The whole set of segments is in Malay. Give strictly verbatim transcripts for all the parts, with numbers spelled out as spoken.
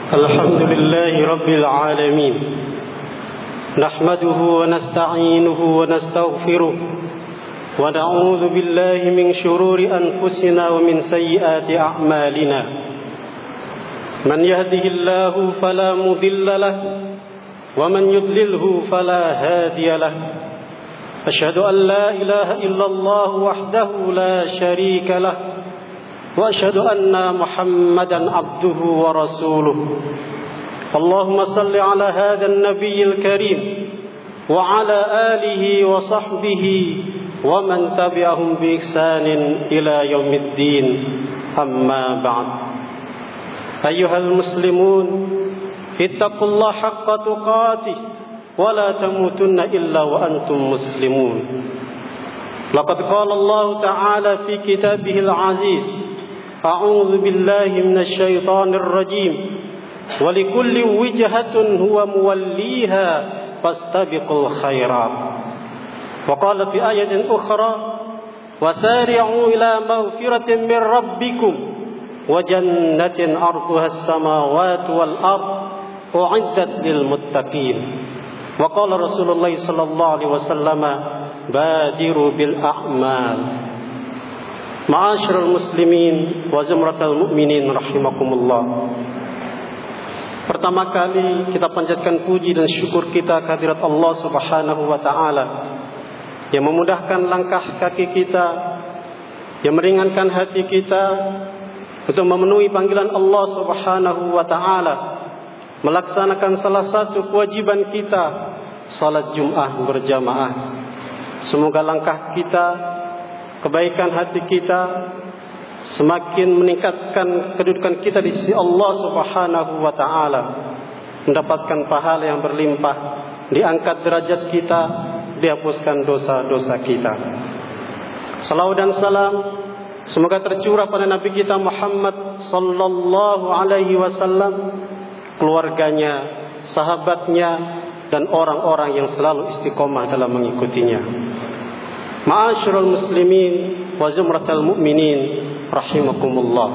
الحمد لله رب العالمين نحمده ونستعينه ونستغفره ونعوذ بالله من شرور أنفسنا ومن سيئات أعمالنا من يهده الله فلا مضل له ومن يضلله فلا هادي له أشهد أن لا إله إلا الله وحده لا شريك له وأشهد أن محمدا عبده ورسوله اللهم صل على هذا النبي الكريم وعلى آله وصحبه ومن تبعهم بإحسان إلى يوم الدين أما بعد أيها المسلمون اتقوا الله حق تقاته ولا تموتن إلا وأنتم مسلمون لقد قال الله تعالى في كتابه العزيز أعوذ بالله من الشيطان الرجيم ولكل وجهة هو موليها فاستبقوا الخيرات وقال في آية أخرى وسارعوا إلى مغفرة من ربكم وجنة أرضها السماوات والأرض أعدت للمتقين وقال رسول الله صلى الله عليه وسلم بادروا بالأعمال Ma'asyiral muslimin wa zumratal mu'minin rahimakumullah. Pertama kali kita panjatkan puji dan syukur kita kehadirat Allah Subhanahu wa taala yang memudahkan langkah kaki kita, yang meringankan hati kita untuk memenuhi panggilan Allah Subhanahu wa taala, melaksanakan salah satu kewajiban kita, salat Jumat berjamaah. Semoga langkah kita, kebaikan hati kita semakin meningkatkan kedudukan kita di sisi Allah Subhanahu wa taala, mendapatkan pahala yang berlimpah, diangkat derajat kita, dihapuskan dosa-dosa kita. Salawat dan salam semoga tercurah pada Nabi kita Muhammad sallallahu alaihi wasallam, keluarganya, sahabatnya, dan orang-orang yang selalu istiqomah dalam mengikutinya. Ma'asyiral muslimin wa zumratal mu'minin rahimakumullah.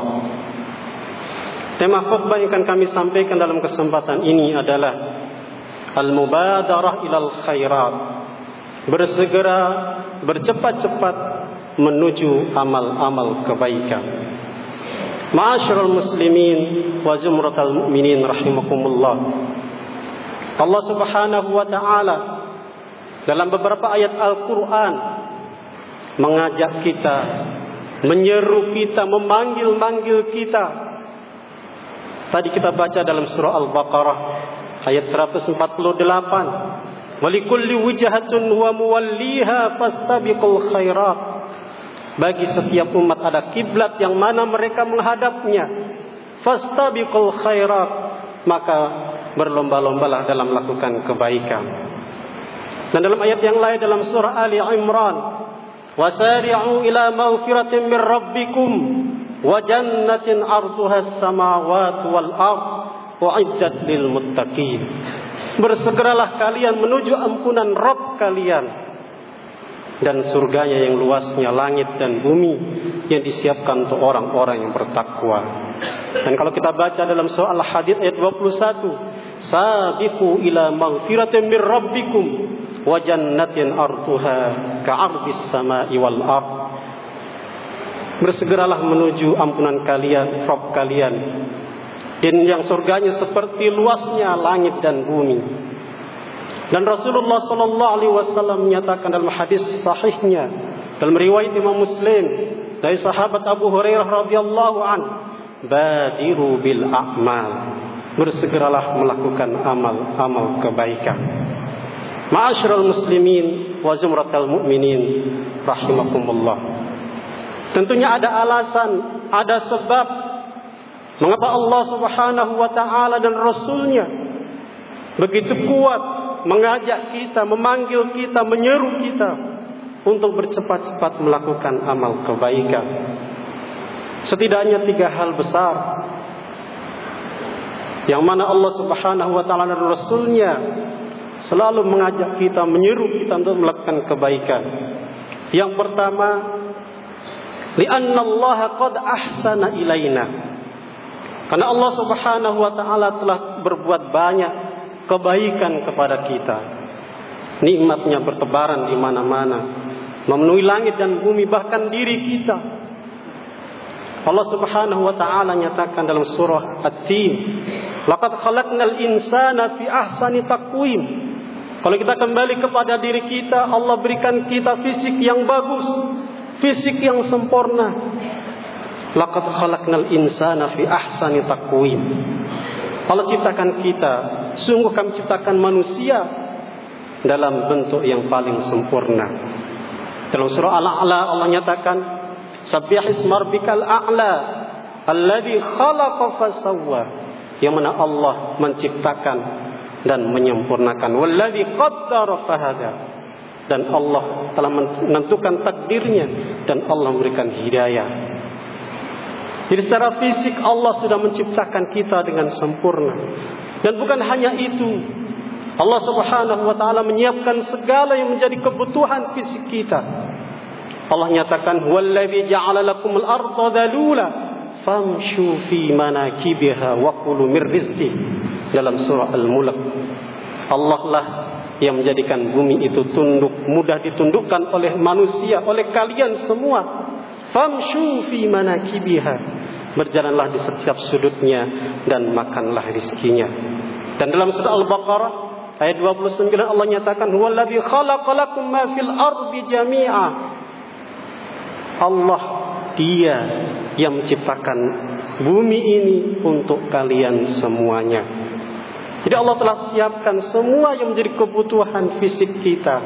Tema khutbah yang akan kami sampaikan dalam kesempatan ini adalah al-mubadarah ilal khairat, bersegera, bercepat-cepat menuju amal-amal kebaikan. Ma'asyiral muslimin wa zumratal mu'minin rahimakumullah. Allah Subhanahu wa taala dalam beberapa ayat Al-Qur'an mengajak kita, menyeru kita, memanggil-manggil kita. Tadi kita baca dalam surah Al-Baqarah ayat seratus empat puluh delapan. Walikulli wijhatun wa muwalliha fastabiqul khairat. Bagi setiap umat ada kiblat yang mana mereka menghadapnya. Fastabiqul khairat, maka berlomba-lombalah dalam melakukan kebaikan. Dan dalam ayat yang lain dalam surah Ali Imran, wasari'u ila maghfiratin min rabbikum wa jannatin 'arduha as-samawati wal ardh u'iddat lil muttaqin. Bersegeralah kalian menuju ampunan Rabb kalian dan surganya yang luasnya langit dan bumi, yang disiapkan untuk orang-orang yang bertakwa. Dan kalau kita baca dalam surah Al-Hadid ayat dua puluh satu, sabiqu ila maghfiratin min rabbikum wa jannatin arduha ka'ardis samai wal ard. Bersegeralah menuju ampunan kalian, Rabb kalian, dan yang surganya seperti luasnya langit dan bumi. Dan Rasulullah sallallahu alaihi wasallam menyatakan dalam hadis sahihnya dalam riwayat Imam Muslim dari sahabat Abu Hurairah radhiyallahu an, badiru bil a'mal, bersegeralah melakukan amal-amal kebaikan. Ma'asyiral muslimin wa zumratal mu'minin rahimakumullah. Tentunya ada alasan, ada sebab mengapa Allah Subhanahu wa taala dan Rasulnya begitu kuat mengajak kita, memanggil kita, menyeru kita untuk bercepat-cepat melakukan amal kebaikan. Setidaknya tiga hal besar yang mana Allah Subhanahu wa taala dan Rasulnya selalu mengajak kita, menyeru kita untuk melakukan kebaikan. Yang pertama, li'anna Allah qad ahsana ilaina. Karena Allah Subhanahu wa taala telah berbuat banyak kebaikan kepada kita. Nikmatnya bertebaran di mana-mana, memenuhi langit dan bumi, bahkan diri kita. Allah Subhanahu wa taala nyatakan dalam surah At-Tin, "Laqad khalaqnal insana fi ahsani taqwim." Kalau kita kembali kepada diri kita, Allah berikan kita fisik yang bagus, fisik yang sempurna. Laqad khalaqnal insana fi ahsani taqwim. Allah ciptakan kita, sungguh kami ciptakan manusia dalam bentuk yang paling sempurna. Dalam surah Al-A'la Allah nyatakan, "Sabbih isma rabbikal a'la alladzi khalaqa fasawwa." Yang mana Allah menciptakan dan menyempurnakan. Walladzi qaddara fahada. Dan Allah telah menentukan takdirnya dan Allah memberikan hidayah. Jadi secara fisik Allah sudah menciptakan kita dengan sempurna. Dan bukan hanya itu, Allah Subhanahu wa taala menyiapkan segala yang menjadi kebutuhan fisik kita. Allah nyatakan, "Wallazi ja'ala lakumul arda dzalula famshu fi manakibiha wa kulu mir rizqi." Dalam surah Al-Mulk, Allah lah yang menjadikan bumi itu tunduk, mudah ditundukkan oleh manusia, oleh kalian semua. Famshu fi manakibiha, berjalanlah di setiap sudutnya dan makanlah rizkinya. Dan dalam surah Al-Baqarah ayat dua puluh sembilan Allah nyatakan, "Huwallazi khalaqalakum ma fil ardi jami'a." Allah, Dia yang menciptakan bumi ini untuk kalian semuanya. Jadi Allah telah siapkan semua yang menjadi kebutuhan fisik kita.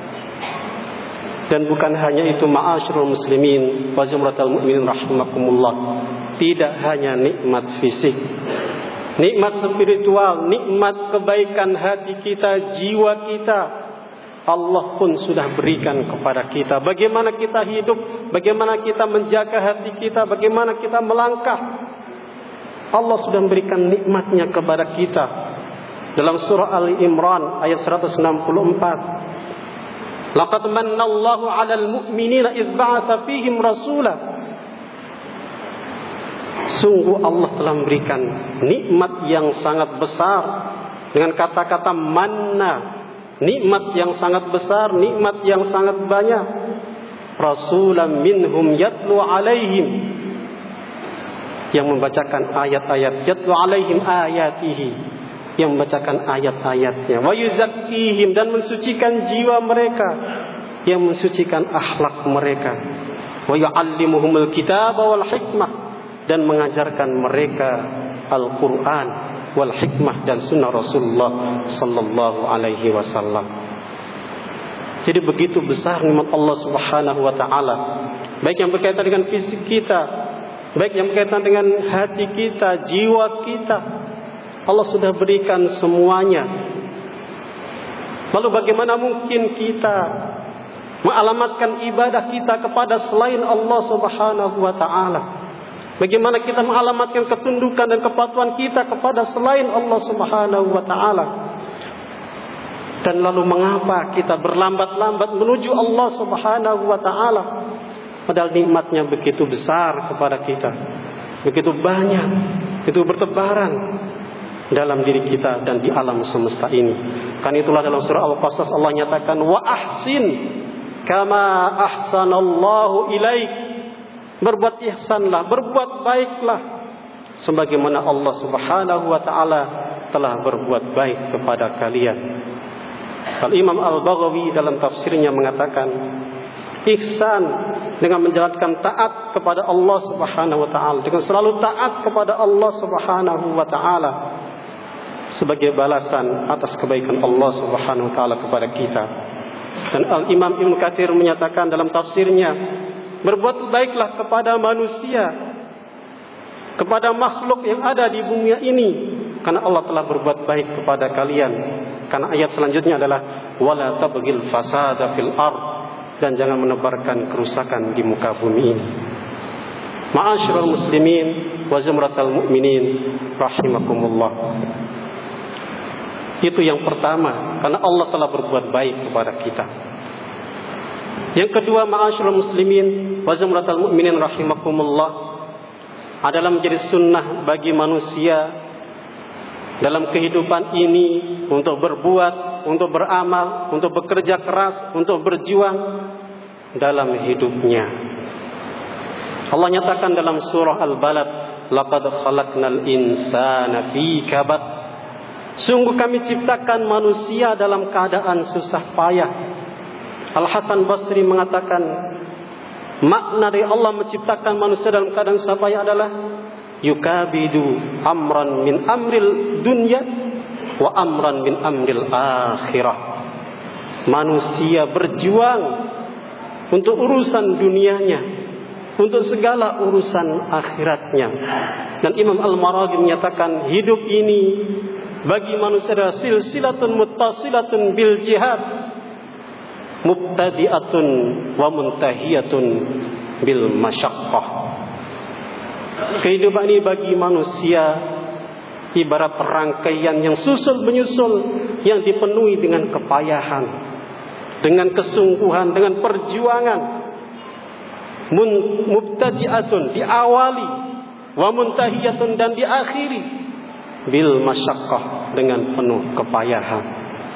Dan bukan hanya itu, ma'asyiral muslimin wa zumratal mu'minin rahimakumullah. Tidak hanya nikmat fisik, nikmat spiritual, nikmat kebaikan hati kita, jiwa kita, Allah pun sudah berikan kepada kita. Bagaimana kita hidup, bagaimana kita menjaga hati kita, bagaimana kita melangkah, Allah sudah memberikan nikmatnya kepada kita. Dalam surah Ali Imran ayat seratus enam puluh empat, "Laqad mannallahu 'alal mu'minina idz ba'atsa fihim rasula." Sungguh Allah telah memberikan nikmat yang sangat besar. Dengan kata-kata manna, nikmat yang sangat besar, nikmat yang sangat banyak. Rasulan minhum yatlu alaihim, yang membacakan ayat-ayat, yatlu alaihim ayatihi, yang membacakan ayat-ayatnya. Wa yuzakkihim, dan mensucikan jiwa mereka, yang mensucikan akhlak mereka. Wa yu'allimuhumul kitaba wal hikmah, dan mengajarkan mereka Al-Quran wal hikmah dan sunnah Rasulullah sallallahu alaihi wasallam. Jadi begitu besar nikmat Allah Subhanahu wa taala, baik yang berkaitan dengan fisik kita, baik yang berkaitan dengan hati kita, jiwa kita. Allah sudah berikan semuanya. Lalu bagaimana mungkin kita mengalamatkan ibadah kita kepada selain Allah Subhanahu wa taala? Bagaimana kita mengalamatkan ketundukan dan kepatuhan kita kepada selain Allah Subhanahu wa taala? Dan lalu mengapa kita berlambat-lambat menuju Allah Subhanahu wa taala? Padahal nikmatnya begitu besar kepada kita, begitu banyak, itu bertebaran dalam diri kita dan di alam semesta ini. Kan itulah dalam surah Al-Qasas Allah nyatakan, "Wa ahsin kama ahsanallahu ilaik." Berbuat ihsanlah, berbuat baiklah sebagaimana Allah Subhanahu wa taala telah berbuat baik kepada kalian. Al-Imam Al-Baghawi dalam tafsirnya mengatakan, ihsan dengan menjalankan taat kepada Allah Subhanahu wa taala, dengan selalu taat kepada Allah Subhanahu wa taala sebagai balasan atas kebaikan Allah Subhanahu wa taala kepada kita. Dan Al-Imam Ibnu Katsir menyatakan dalam tafsirnya, berbuat baiklah kepada manusia, kepada makhluk yang ada di bumi ini, karena Allah telah berbuat baik kepada kalian. Karena ayat selanjutnya adalah wala tabghil fasada fil ard, dan jangan menebarkan kerusakan di muka bumi ini. Ma'asyiral muslimin wa zumratal mu'minin rahimakumullah. Itu yang pertama, karena Allah telah berbuat baik kepada kita. Yang kedua, ma'asyiral muslimin wa zumratal mu'minin rahimakumullah, adalah menjadi sunnah bagi manusia dalam kehidupan ini untuk berbuat, untuk beramal, untuk bekerja keras, untuk berjuang dalam hidupnya. Allah nyatakan dalam surah Al-Balad, laqad khalaqnal insana fi kabad. Sungguh kami ciptakan manusia dalam keadaan susah payah. Al-Hasan Basri mengatakan, makna dari Allah menciptakan manusia dalam keadaan susah payah adalah yukabidu amran min amril dunya wa amran min amril akhirah. Manusia berjuang untuk urusan dunianya, untuk segala urusan akhiratnya. Dan Imam Al-Maraghi menyatakan hidup ini bagi manusia adalah silsilatun muttasilatun bil jihad, mubtadi'atun wa muntahiyatun bil masyaqqah. Kehidupan ini bagi manusia ibarat rangkaian yang susul menyusul, yang dipenuhi dengan kepayahan, dengan kesungguhan, dengan perjuangan. Mubtadi'atun, diawali, wa muntahiyatun, dan diakhiri bil masyaqqah, dengan penuh kepayahan.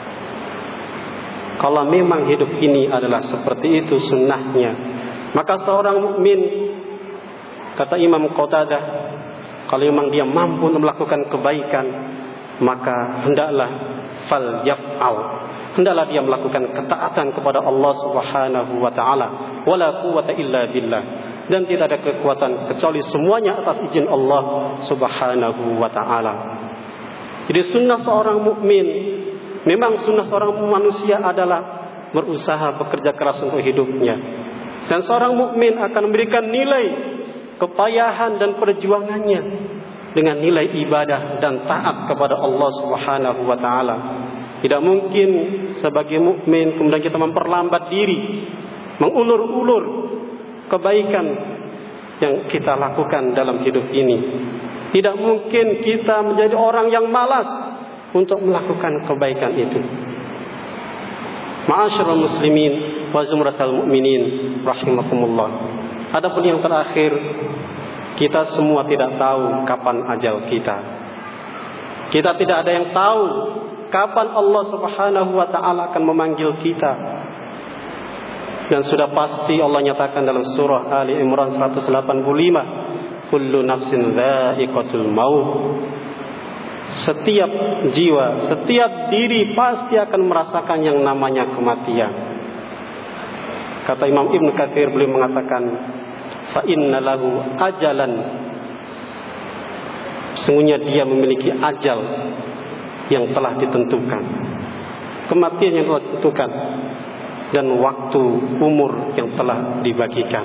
Kalau memang hidup ini adalah seperti itu sunnahnya, maka seorang mukmin, kata Imam Qatadah, kalau memang dia mampu melakukan kebaikan, maka hendaklah fal yaf'al, hendaklah dia melakukan ketaatan kepada Allah Subhanahu wa taala. Wala quwwata illa billah, dan tidak ada kekuatan kecuali semuanya atas izin Allah Subhanahu wa taala. Jadi sunnah seorang mukmin, memang sunnah seorang manusia adalah berusaha bekerja keras untuk hidupnya. Dan seorang mukmin akan memberikan nilai kepayahan dan perjuangannya dengan nilai ibadah dan taat kepada Allah Subhanahu wa taala. Tidak mungkin sebagai mukmin kemudian kita memperlambat diri, mengulur-ulur kebaikan yang kita lakukan dalam hidup ini. Tidak mungkin kita menjadi orang yang malas untuk melakukan kebaikan itu. Ma'asyiral muslimin wa zumratal mu'minin rahimakumullah. Adapun yang terakhir, kita semua tidak tahu kapan ajal kita. Kita tidak ada yang tahu kapan Allah Subhanahu wa taala akan memanggil kita. Dan sudah pasti Allah nyatakan dalam surah Ali Imran seratus delapan puluh lima, kullu nafsin dha'iqatul maut. Setiap jiwa, setiap diri pasti akan merasakan yang namanya kematian. Kata Imam Ibn Katsir, beliau mengatakan, fa inna lahu ajalan, sesungguhnya dia memiliki ajal yang telah ditentukan, kematian yang telah ditentukan, dan waktu umur yang telah dibagikan.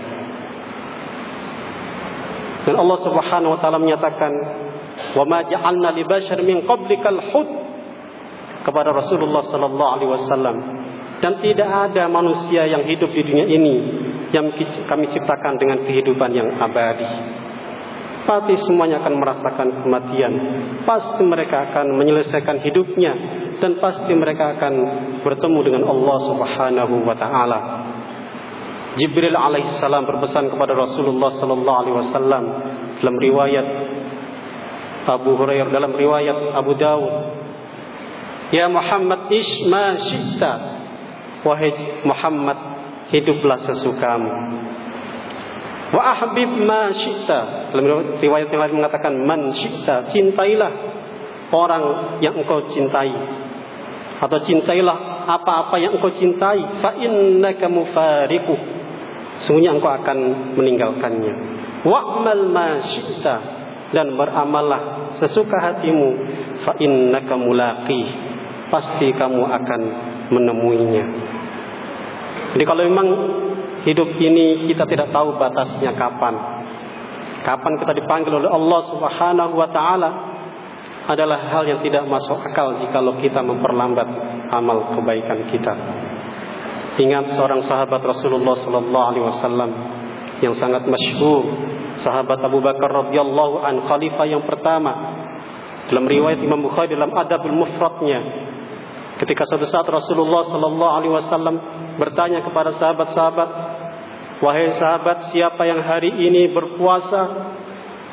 Dan Allah Subhanahu wa taala menyatakan, wa ma ja'alna li bashar min qablikal hud, kepada Rasulullah sallallahu alaihi wasallam, dan tidak ada manusia yang hidup di dunia ini yang kami ciptakan dengan kehidupan yang abadi. Pasti semuanya akan merasakan kematian, pasti mereka akan menyelesaikan hidupnya, dan pasti mereka akan bertemu dengan Allah Subhanahu wa taala. Jibril alaihissalam berpesan kepada Rasulullah sallallahu alaihi wasallam dalam riwayat Abu Hurairah, dalam riwayat Abu Dawud, ya Muhammad ish ma syi'ta, wahai Muhammad hiduplah sesukamu. Wa ahbib ma syi'ta, dalam riwayat yang lain mengatakan man syi'ta, cintailah orang yang engkau cintai, atau cintailah apa-apa yang engkau cintai. Fa innaka mufariqu, sungguhnya engkau akan meninggalkannya. Wa'mal ma syi'ta, dan beramallah sesuka hatimu. Fa innaka mulaqi, pasti kamu akan menemuinya. Jadi kalau memang hidup ini kita tidak tahu batasnya kapan, kapan kita dipanggil oleh Allah Subhanahu wa taala, adalah hal yang tidak masuk akal jikalau kita memperlambat amal kebaikan kita. Ingat seorang sahabat Rasulullah sallallahu alaihi wasallam yang sangat masyhur, sahabat Abu Bakar radhiyallahu an, khalifah yang pertama. Dalam riwayat Imam Bukhari dalam Adabul Mufradnya, ketika suatu saat Rasulullah sallallahu alaihi wasallam bertanya kepada sahabat-sahabat, wahai sahabat, siapa yang hari ini berpuasa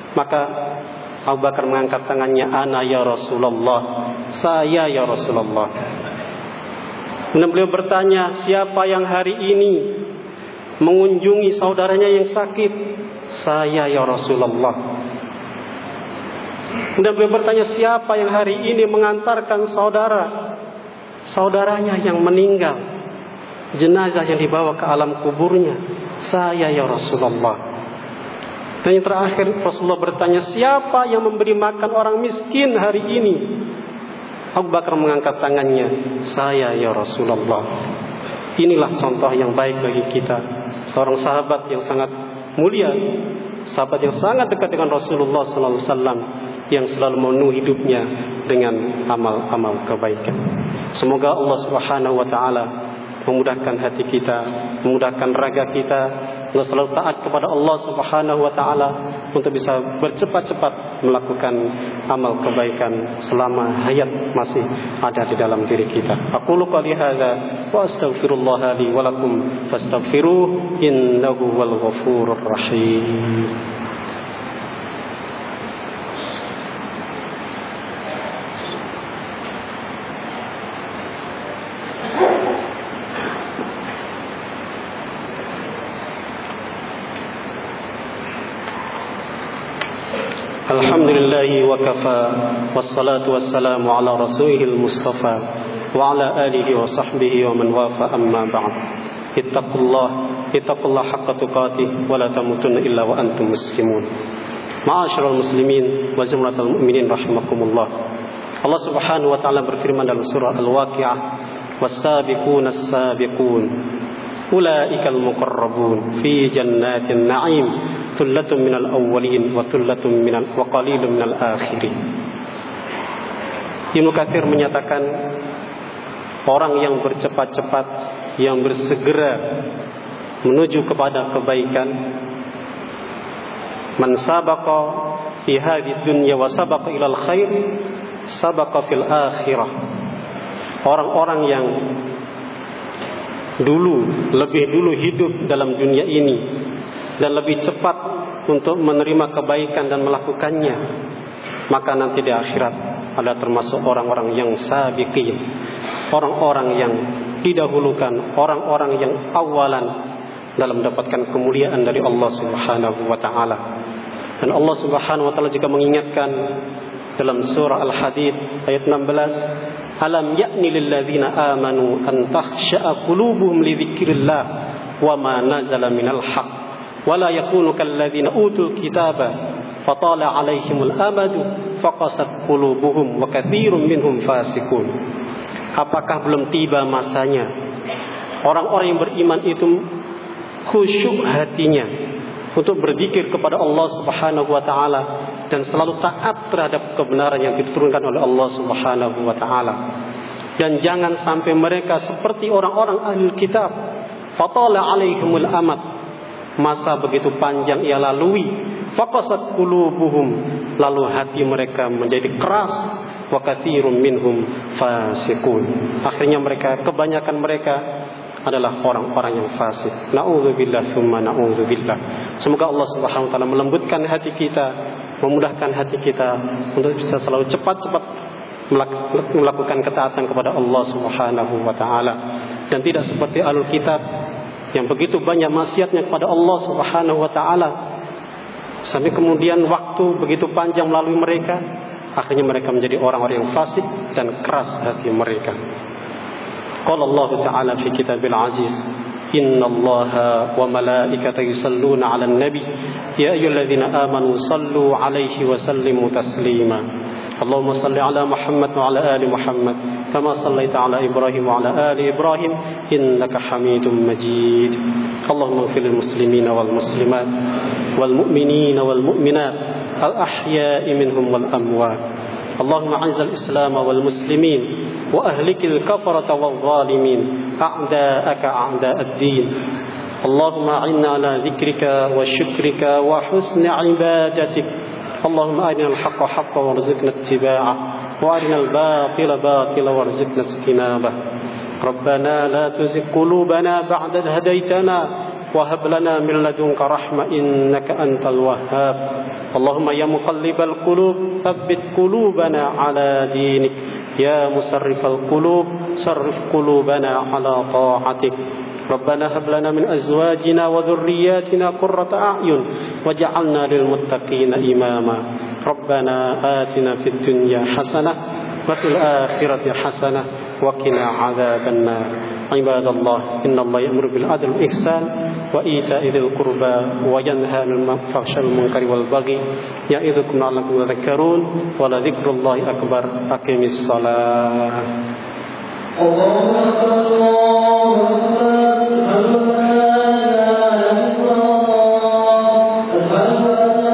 Maka Abu Bakar mengangkat tangannya, ana ya Rasulullah, saya ya Rasulullah. Kemudian beliau bertanya, siapa yang hari ini mengunjungi saudaranya yang sakit? Saya ya Rasulullah. Kemudian beliau bertanya, siapa yang hari ini mengantarkan saudara saudaranya yang meninggal, jenazah yang dibawa ke alam kuburnya? Saya ya Rasulullah. Dan yang terakhir Rasulullah bertanya, siapa yang memberi makan orang miskin hari ini? Abu Bakar mengangkat tangannya, saya ya Rasulullah. Inilah contoh yang baik bagi kita, seorang sahabat yang sangat mulia, sahabat yang sangat dekat dengan Rasulullah sallallahu alaihi wasallam, yang selalu memenuhi hidupnya dengan amal-amal kebaikan. Semoga Allah Subhanahu wa taala memudahkan hati kita, memudahkan raga kita, untuk selalu taat kepada Allah Subhanahu wa taala, untuk bisa bercepat-cepat melakukan amal kebaikan selama hayat masih ada di dalam diri kita. Aqulu qouli hadza wa astaghfirullah li wa lakum fastaghfiruhu innahu wal ghafurur rahim. Alhamdulillahi wa kafa, wassalatu wassalamu ala rasulihil mustafa wa ala alihi wa sahbihi wa man wafa, amma ba'd. Ittaqullah, ittaqullah haqqa tuqatih wa la tamutunna illa wa antum muslimun. Ma'asyiral muslimin wa jumlatal mu'minin rahimakumullah. Allah Subhanahu wa taala berfirman dalam surah Al-Waqi'ah, was-sabiquna as-sabiqun ulaikal muqarrabun fi jannatin na'im thullatun minal awwalin wa thullatun minal wa qalilun minal akhirin. Ibnu Katsir menyatakan, orang yang bercepat-cepat, yang bersegera menuju kepada kebaikan, man sabaqa fi hadhihi dunya wa sabaqa ilal khair sabaqa fil akhirah. Orang-orang yang dulu, lebih dulu hidup dalam dunia ini dan lebih cepat untuk menerima kebaikan dan melakukannya, maka nanti di akhirat ada termasuk orang-orang yang sabiqin, orang-orang yang didahulukan, orang-orang yang awalan dalam mendapatkan kemuliaan dari Allah Subhanahu wa taala. Dan Allah Subhanahu wa taala juga mengingatkan dalam surah Al-Hadid ayat enam belas, alam ya'ni lil ladzina amanu an takhsha'a qulubuhum li dzikrillah wa ma nazala minal haqq wa la yakunu kal ladzina utul kitaba fatala 'alaihimul amadu faqasat qulubuhum wa katsirun minhum fasiqun. Apakah belum tiba masanya orang-orang yang beriman itu khusyuk hatinya untuk berzikir kepada Allah Subhanahu wa taala dan selalu taat terhadap kebenaran yang diturunkan oleh Allah Subhanahu wa taala. Dan jangan sampai mereka seperti orang-orang ahli kitab, fatala alaihimul amad, masa begitu panjang ia lalui, faqasat qulubuhum, lalu hati mereka menjadi keras, wa katsirun minhum fasiqun. Akhirnya mereka, kebanyakan mereka adalah orang-orang yang fasik. Na'udzubillah tsumma na'udzubillah. Semoga Allah Subhanahu wa taala melembutkan hati kita, memudahkan hati kita untuk bisa selalu cepat-cepat melakukan ketaatan kepada Allah Subhanahu wa taala, dan tidak seperti ahlul kitab yang begitu banyak maksiatnya kepada Allah Subhanahu wa taala sampai kemudian waktu begitu panjang melalui mereka, akhirnya mereka menjadi orang-orang yang fasik dan keras hati mereka. Qala Allah Ta'ala fi kitabil aziz, inna Allaha wa malaikatahu yusalluna 'alan nabi ya ayyuhalladzina amanu sallu 'alaihi wa sallimu taslima. Allahumma salli 'ala Muhammad wa 'ala ali Muhammad kama sallaita 'ala Ibrahim wa 'ala ali Ibrahim innaka Hamidum Majid. Allahumma ighfir lil muslimina wal muslimat wal mu'minina wal mu'minat al ahya'i minhum wal amwat. Allahumma 'izzil Islam wal muslimin wa ahlikil kafarata wal zalimin a'da'aka a'da'ad din. Allahumma a'inna ala dzikrika wa syukrika wa husni ibadatik. Allahumma arinal haqqa haqqan warzuqna ittiba'ah wa arinal batila batilan warzuqna ijtinabah. Rabbana la tuzigh qulubana ba'da idh hadaytana وهب لنا من لدنك رحمة إنك أنت الوهاب اللهم يا مقلب القلوب ثبت قلوبنا على دينك يا مصرف القلوب صرف قلوبنا على طاعتك ربنا هب لنا من أزواجنا وذرياتنا قرة أعين وجعلنا للمتقين إماما ربنا آتنا في الدنيا حسنة وفي الآخرة حسنة وقنا عذاب النار عباد الله إن الله يأمر بالعدل والإحسان وإيتاء ذي القربى وينهى عن الفحشاء والمنكر والبغي يعظكم لعلكم تذكرون ولذكر الله أكبر أقم الصلاة الله أكبر الله